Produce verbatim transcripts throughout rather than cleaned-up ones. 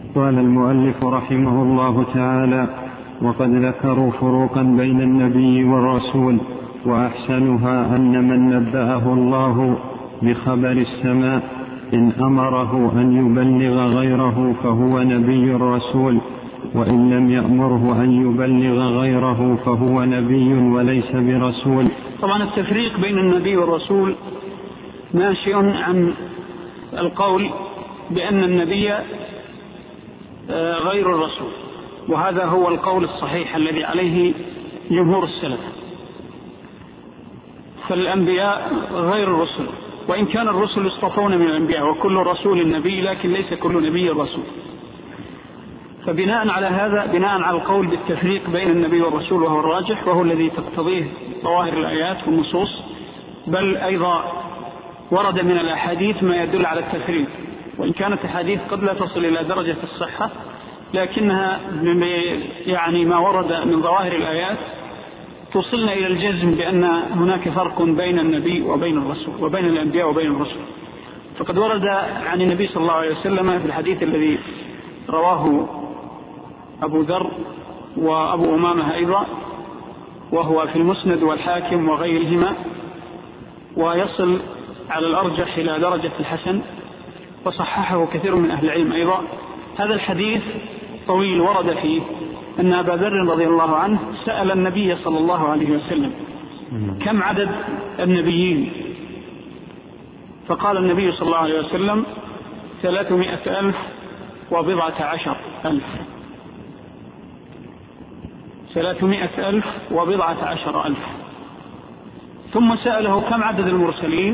قال المؤلف رحمه الله تعالى: وقد ذكروا فروقا بين النبي والرسول، وأحسنها أن من نبأه الله بخبر السماء إن أمره أن يبلغ غيره فهو نبي رسول، وإن لم يأمره أن يبلغ غيره فهو نبي وليس برسول. طبعا التفريق بين النبي والرسول ناشئ عن القول بأن النبي غير الرسول، وهذا هو القول الصحيح الذي عليه جمهور السلف. فالأنبياء غير الرسل، وإن كان الرسل يصطفون من الأنبياء، وكل رسول نبي، لكن ليس كل نبي رسول. فبناء على هذا، بناء على القول بالتفريق بين النبي والرسول وهو الراجح، وهو الذي تقتضيه ظواهر الآيات والنصوص، بل أيضا ورد من الأحاديث ما يدل على التفريق، وإن كانت الحديث قد لا تصل إلى درجة الصحة، لكنها يعني ما ورد من ظواهر الآيات توصلنا إلى الجزم بأن هناك فرق بين النبي وبين الرسول، وبين الأنبياء وبين الرسل. فقد ورد عن النبي صلى الله عليه وسلم في الحديث الذي رواه أبو ذر وأبو أمامة أيضا، وهو في المسند والحاكم وغيرهما، ويصل على الأرجح إلى درجة الحسن، وصححه كثير من أهل العلم أيضا. هذا الحديث طويل، ورد فيه أن أبا ذر رضي الله عنه سأل النبي صلى الله عليه وسلم: كم عدد النبيين؟ فقال النبي صلى الله عليه وسلم: ثلاثمائة ألف وبضعة عشر ألف ثلاثمائة ألف وبضعة عشر ألف. ثم سأله: كم عدد المرسلين؟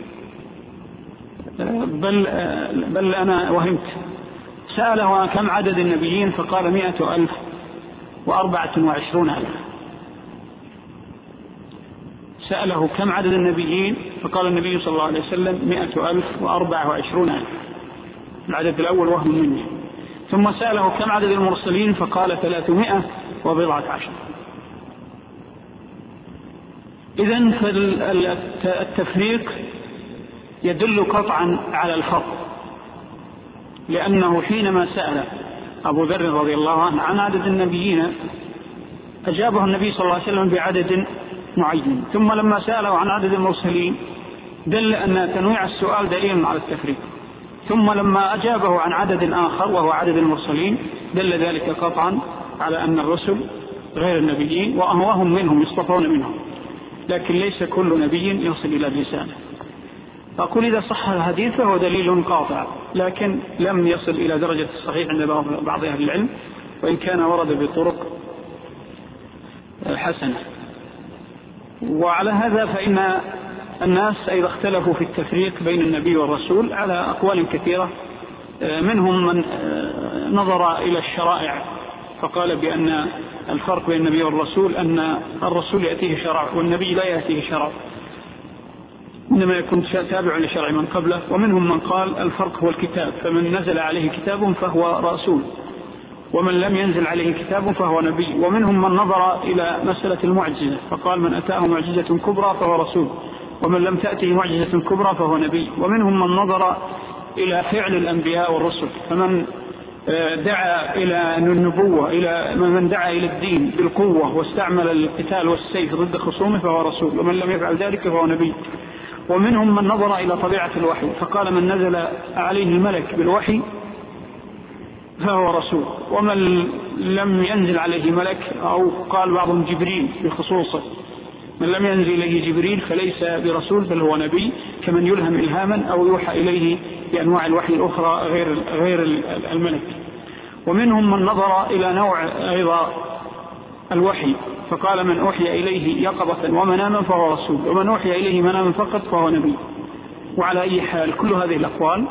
بل, بل أنا وهمت، سأله: كم عدد النبيين؟ فقال: مائة ألف وأربعة وعشرون ألف. سأله: كم عدد النبيين؟ فقال النبي صلى الله عليه وسلم: مائة ألف وأربعة وعشرون ألف. العدد الأول وهم مني. ثم سأله: كم عدد المرسلين؟ فقال: ثلاثمائة وبضعة عشر. إذن فالتفريق يدل قطعا على الفرق، لأنه حينما سأل أبو ذر رضي الله عنه عن عدد النبيين أجابه النبي صلى الله عليه وسلم بعدد معين، ثم لما سأله عن عدد المرسلين دل أن تنويع السؤال دليل على التفريق، ثم لما أجابه عن عدد آخر وهو عدد المرسلين دل ذلك قطعا على أن الرسل غير النبيين، وهم منهم يصطفون منهم، لكن ليس كل نبي يصل إلى الرسالة. فأقول إذا صح الحديث فهو دليل قاطع، لكن لم يصل إلى درجة الصحيح عند بعض أهل العلم، وإن كان ورد بطرق حسنة. وعلى هذا فإن الناس أيضا اختلفوا في التفريق بين النبي والرسول على أقوال كثيرة. منهم من نظر إلى الشرائع فقال بأن الفرق بين النبي والرسول أن الرسول يأتيه شرع والنبي لا يأتيه شرع، إنما يكون تابع لشرع من قبله. ومنهم من قال الفرق هو الكتاب، فمن نزل عليه كتاب فهو رسول، ومن لم ينزل عليه كتاب فهو نبي. ومنهم من نظر إلى مسألة المعجزة فقال من أتاه معجزة كبرى فهو رسول، ومن لم تأته معجزة كبرى فهو نبي. ومنهم من نظر إلى فعل الأنبياء والرسل، فمن دعا إلى النبوة، إلى من دعا إلى الدين بالقوة واستعمل القتال والسيف ضد خصومه فهو رسول، ومن لم يفعل ذلك فهو نبي. ومنهم من نظر إلى طبيعة الوحي فقال من نزل عليه الملك بالوحي فهو رسول، ومن لم ينزل عليه ملك، أو قال بعضهم جبريل بخصوصه، من لم ينزل إليه جبريل فليس برسول بل هو نبي، كمن يلهم إلهاما أو يوحى إليه بأنواع الوحي الأخرى غير غير الملك. ومنهم من نظر إلى نوع أيضا الوحي فقال من أوحي إليه يقظة ومناما فهو رسول، ومن أوحي إليه مناما فقط فهو نبي. وعلى أي حال كل هذه الأقوال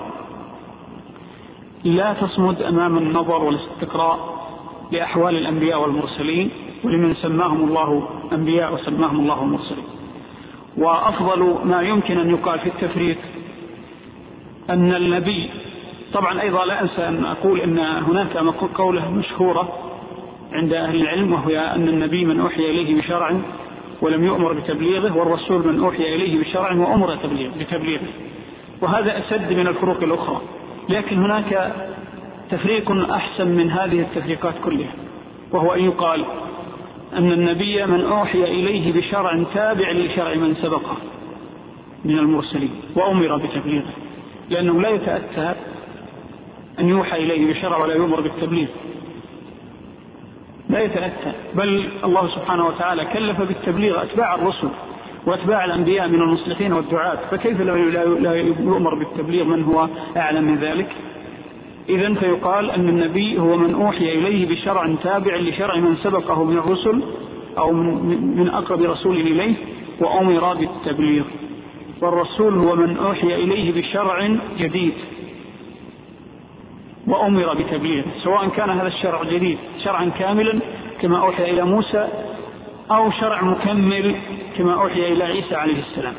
لا تصمد أمام النظر والاستقراء لأحوال الأنبياء والمرسلين، ولمن سماهم الله أنبياء وسماهم الله المرسلين. وأفضل ما يمكن أن يقال في التفريق أن النبي، طبعا أيضا لا أنسى أن أقول أن هناك قولة مشهورة عند أهل العلم، وهي أن النبي من أوحي إليه بشرع ولم يؤمر بتبليغه، والرسول من أوحي إليه بشرع وأمر بتبليغه، وهذا أسد من الفروق الأخرى. لكن هناك تفريق أحسن من هذه التفريقات كلها، وهو أن يقال أن النبي من أوحي إليه بشرع تابع لشرع من سبقه من المرسلين وأمر بتبليغه، لأنه لا يتأتى أن يوحى إليه بشرع ولا يؤمر بالتبليغ، لا يتأتى، بل الله سبحانه وتعالى كلف بالتبليغ أتباع الرسل وأتباع الأنبياء من المصلحين والدعاة، فكيف لا يؤمر بالتبليغ من هو أعلم من ذلك؟ إذن فيقال أن النبي هو من أوحي إليه بشرع تابع لشرع من سبقه من الرسل أو من أقرب رسول إليه وأمر بالتبليغ، والرسول هو من أوحي إليه بشرع جديد وأمر بتبليغه، سواء كان هذا الشرع جديد شرعا كاملا كما أوحي إلى موسى أو شرع مكمل كما أوحي إلى عيسى عليه السلام.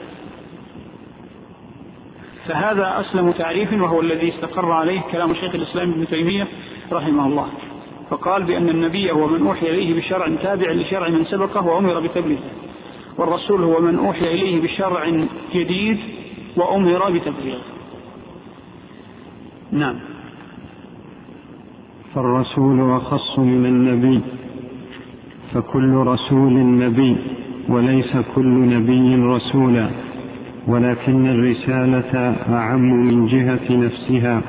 فهذا أسلم تعريف، وهو الذي استقر عليه كلام شيخ الإسلام ابن تيمية رحمه الله، فقال بأن النبي هو من أوحي إليه بشرع تابع لشرع من سبقه وأمر بتبليغه، والرسول هو من أوحي إليه بشرع جديد وأمر بتبليغه. نعم. فالرسول أخص من النبي، فكل رسول نبي وليس كل نبي رسولا، ولكن الرسالة أعم من جهة نفسها،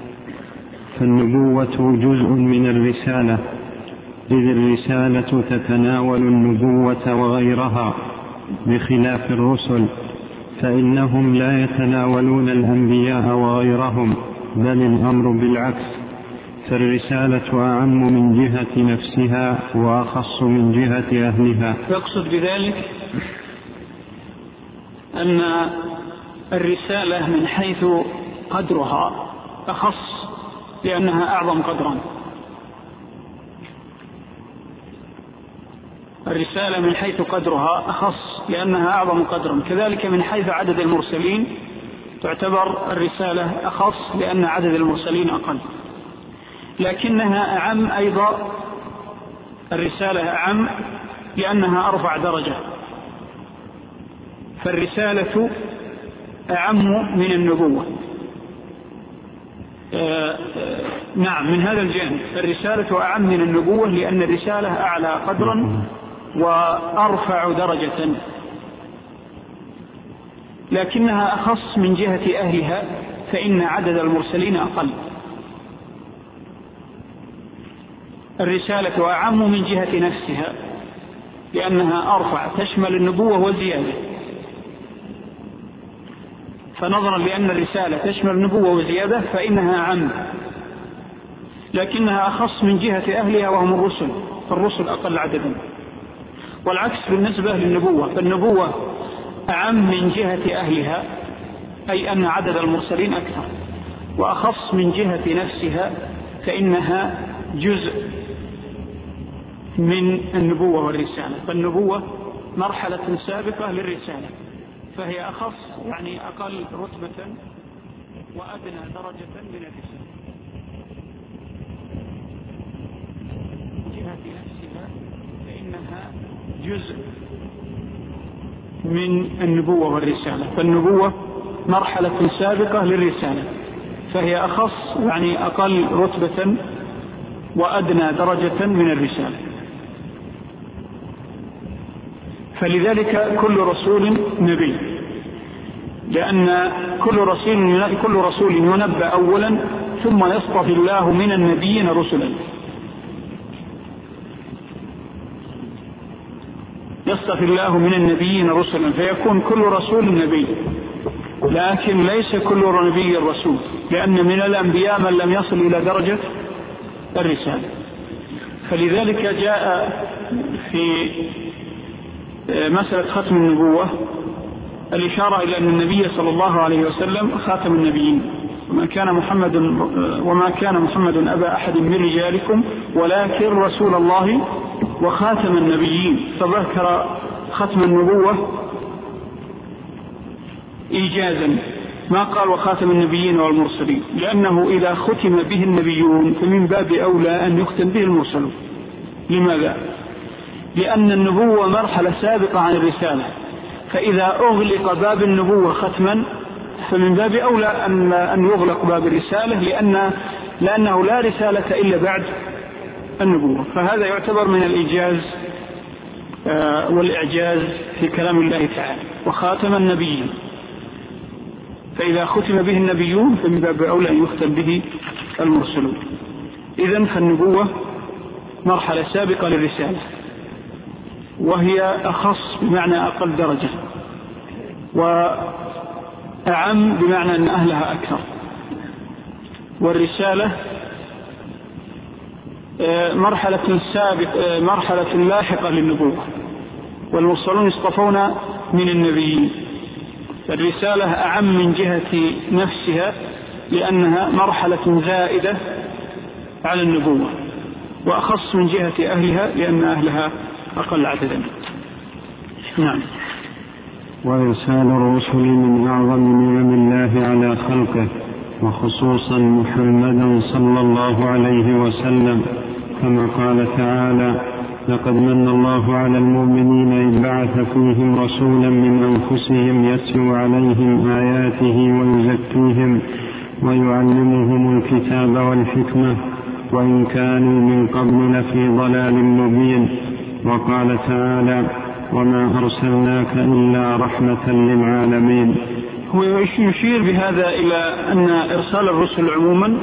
فالنبوة جزء من الرسالة، إذ الرسالة تتناول النبوة وغيرها بخلاف الرسل، فإنهم لا يتناولون الأنبياء وغيرهم، بل الأمر بالعكس، فالرسالة أعم من جهة نفسها وأخص من جهة أهلها. يقصد بذلك أن الرسالة من حيث قدرها أخص لأنها أعظم قدرا، الرسالة من حيث قدرها أخص لأنها أعظم قدرا، كذلك من حيث عدد المرسلين تعتبر الرسالة أخص لأن عدد المرسلين أقل، لكنها أعم أيضا، الرسالة أعم لأنها أرفع درجة، فالرسالة أعم من النبوة. آه آه نعم، من هذا الجانب الرسالة أعم من النبوة، لأن الرسالة أعلى قدرا وأرفع درجة، لكنها أخص من جهة أهلها، فإن عدد المرسلين أقل. الرسالة أعم من جهة نفسها لأنها أرفع، تشمل النبوة وزيادة، فنظرا لأن الرسالة تشمل النبوة وزيادة فإنها أعم، لكنها أخص من جهة أهلها وهم الرسل، فالرسل أقل عددا، والعكس بالنسبة للنبوة، فالنبوة أعم من جهة أهلها، أي أن عدد المرسلين أكثر، وأخص من جهة نفسها، فإنها جزء من النبوة والرسالة، فالنبوة مرحلة سابقة للرسالة، فهي أخص يعني أقل رتبة وأدنى درجة من الرسالة. من جهة نفسها فإنها جزء من النبوة والرسالة، فالنبوة مرحلة سابقة للرسالة، فهي أخص يعني أقل رتبة وأدنى درجة من الرسالة. فلذلك كل رسول نبي، لأن كل رسول كل رسول ينبأ أولا ثم يصطفي الله من النبيين رسلا، يصطفي الله من النبيين رسلا، فيكون كل رسول نبي، لكن ليس كل نبي رسول، لأن من الأنبياء من لم يصل إلى درجة الرسالة. فلذلك جاء في مسألة ختم النبوة الإشارة إلى أن النبي صلى الله عليه وسلم خاتم النبيين، وما كان محمد وما كان محمد أبا أحد من رجالكم ولكن رسول الله وخاتم النبيين، فذكر ختم النبوة إيجازا، ما قال وخاتم النبيين والمرسلين، لأنه إذا ختم به النبيون فمن باب أولى أن يختم به المرسلون. لماذا؟ لأن النبوة مرحلة سابقة عن الرسالة، فإذا أغلق باب النبوة ختما فمن باب أولى أن يغلق باب الرسالة، لأن لأنه لا رسالة إلا بعد النبوة، فهذا يعتبر من الإيجاز والإعجاز في كلام الله تعالى. وخاتم النبيين، فإذا ختم به النبيون فمن باب أولى أن يختم به المرسلون. إذن فالنبوة مرحلة سابقة للرسالة، وهي أخص بمعنى أقل درجة، وأعم بمعنى أن أهلها أكثر. والرسالة مرحلة سابقة، مرحلة لاحقة للنبوة، والمرسلون يصطفون من النبيين. فالرسالة أعم من جهة نفسها لأنها مرحلة زائدة على النبوة، وأخص من جهة أهلها لأن أهلها أقل عددا. نعم. وإرسال الرسل من أعظم نعم الله على خلقه، وخصوصا محمدا صلى الله عليه وسلم، كما قال تعالى: لقد من الله على المؤمنين إذ بعث فيهم رسولا من أنفسهم يتلو عليهم آياته ويزكيهم ويعلمهم الكتاب والحكمة وإن كانوا من قبل لفي ضلال مبين. وقال تعالى: وما أرسلناك إلا رحمة للعالمين. هو يشير بهذا إلى أن إرسال الرسل عموما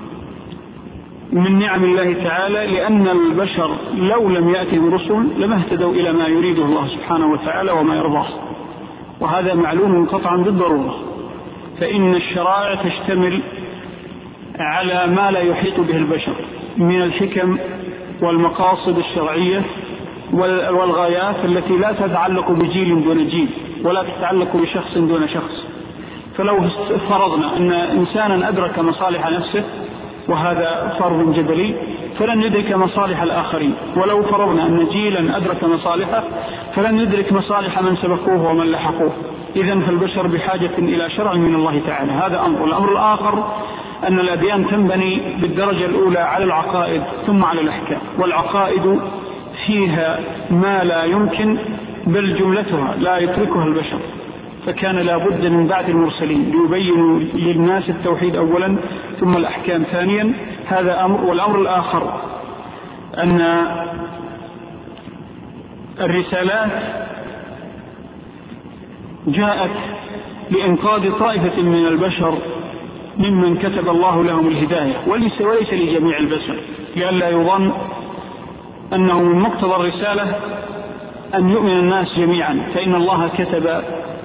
من نعم الله تعالى، لأن البشر لو لم يأتهم رسل لما اهتدوا إلى ما يريده الله سبحانه وتعالى وما يرضاه، وهذا معلوم قطعا بالضرورة. فإن الشرائع تشتمل على ما لا يحيط به البشر من الحكم والمقاصد الشرعية والغايات التي لا تتعلق بجيل دون جيل ولا تتعلق بشخص دون شخص. فلو فرضنا أن إنسانا أدرك مصالح نفسه، وهذا فرض جدلي، فلن يدرك مصالح الآخرين. ولو فرضنا أن جيلا أدرك مصالحه فلن يدرك مصالح من سبقوه ومن لحقوه. إذن فالبشر بحاجة إلى شرع من الله تعالى. هذا أمر. الأمر الآخر أن الأديان تنبني بالدرجة الأولى على العقائد ثم على الأحكام، والعقائد فيها ما لا يمكن بل جملتها لا يتركها البشر، فكان لا بد من بعد المرسلين ليبينوا للناس التوحيد أولا ثم الأحكام ثانيا. هذا أمر. والأمر الآخر أن الرسالات جاءت لإنقاذ طائفة من البشر ممن كتب الله لهم الهداية، وليس وليس لجميع البشر، لئلا يظن أنه من مقتضى الرسالة أن يؤمن الناس جميعا، فإن الله كتب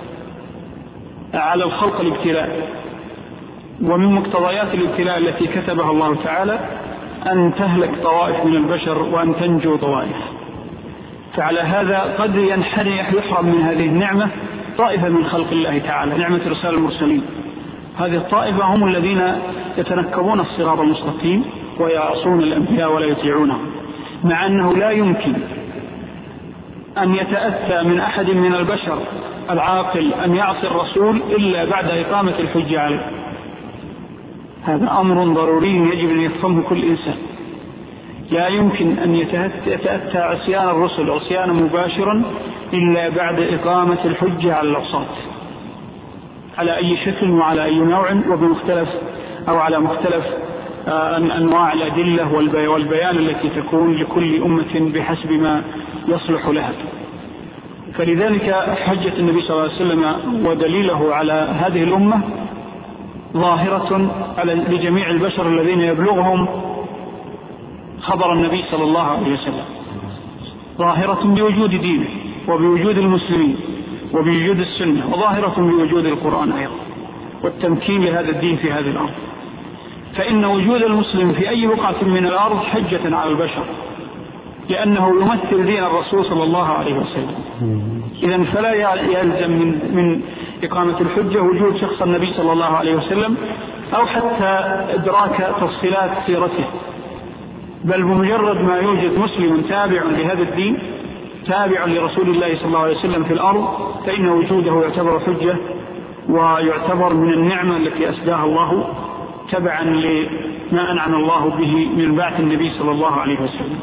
على الخلق الابتلاء، ومن مقتضيات الابتلاء التي كتبها الله تعالى أن تهلك طوائف من البشر وأن تنجو طوائف. فعلى هذا قد ينحرف يحرم من هذه النعمة طائفة من خلق الله تعالى، نعمة رسالة المرسلين. هذه الطائفة هم الذين يتنكبون الصراط المستقيم ويعصون الأنبياء ولا يطيعونهم، مع أنه لا يمكن أن يتأتى من أحد من البشر العاقل أن يعصي الرسول إلا بعد إقامة الحجة عليه. هذا أمر ضروري يجب أن يفهمه كل إنسان. لا يمكن أن يتأتى عصيان الرسل عصيانا مباشرا إلا بعد إقامة الحجة على العصاة على أي شكل وعلى أي نوع وبمختلف أو على مختلف أنواع الأدلة والبيان التي تكون لكل أمة بحسب ما يصلح لها. فلذلك حجة النبي صلى الله عليه وسلم ودليله على هذه الأمة ظاهرة لجميع البشر الذين يبلغهم خبر النبي صلى الله عليه وسلم، ظاهرة بوجود دينه وبوجود المسلمين وبوجود السنة، وظاهرة بوجود القرآن أيضا والتمكين لهذا الدين في هذه الأرض. فإن وجود المسلم في أي بقعة من الأرض حجة على البشر، لأنه يمثل دين الرسول صلى الله عليه وسلم. إذن فلا يلزم من, من إقامة الحجة وجود شخص النبي صلى الله عليه وسلم أو حتى إدراك تفصيلات سيرته، بل بمجرد ما يوجد مسلم تابع لهذا الدين تابع لرسول الله صلى الله عليه وسلم في الأرض، فإن وجوده يعتبر حجة ويعتبر من النعمة التي أسداها الله تبعا لما أنعم الله به من بعث النبي صلى الله عليه وسلم.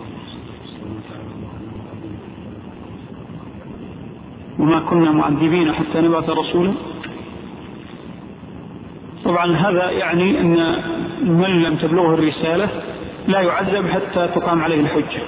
وما كنا معذبين حتى نبعث رسولا. طبعا هذا يعني أن من لم تبلغه الرسالة لا يعذب حتى تقام عليه الحجة.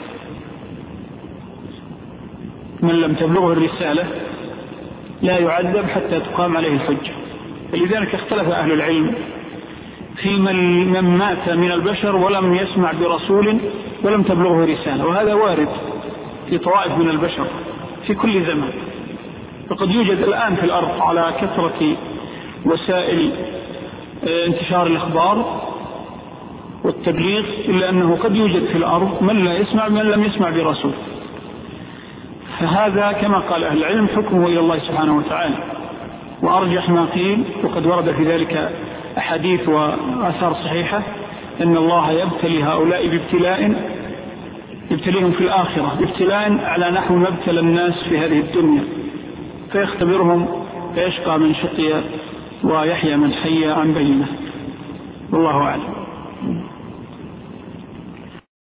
من لم تبلغه الرسالة لا يعذب حتى تقام عليه الحجة. فلذلك اختلف أهل العلم في من مات من البشر ولم يسمع برسول ولم تبلغه رسالة، وهذا وارد في طوائف من البشر في كل زمان. فقد يوجد الآن في الأرض على كثرة وسائل انتشار الأخبار والتبليغ، إلا أنه قد يوجد في الأرض من لا يسمع من لم يسمع برسول. فهذا كما قال أهل العلم حكمه إلى الله سبحانه وتعالى. وأرجح ما قيل، وقد ورد في ذلك أحاديث وآثار صحيحة، أن الله يبتلي هؤلاء بابتلاء يبتليهم في الآخرة ابتلاء على نحو ما ابتلى الناس في هذه الدنيا، فيختبرهم فيشقى من شقي ويحيى من حي عن بينه. والله أعلم.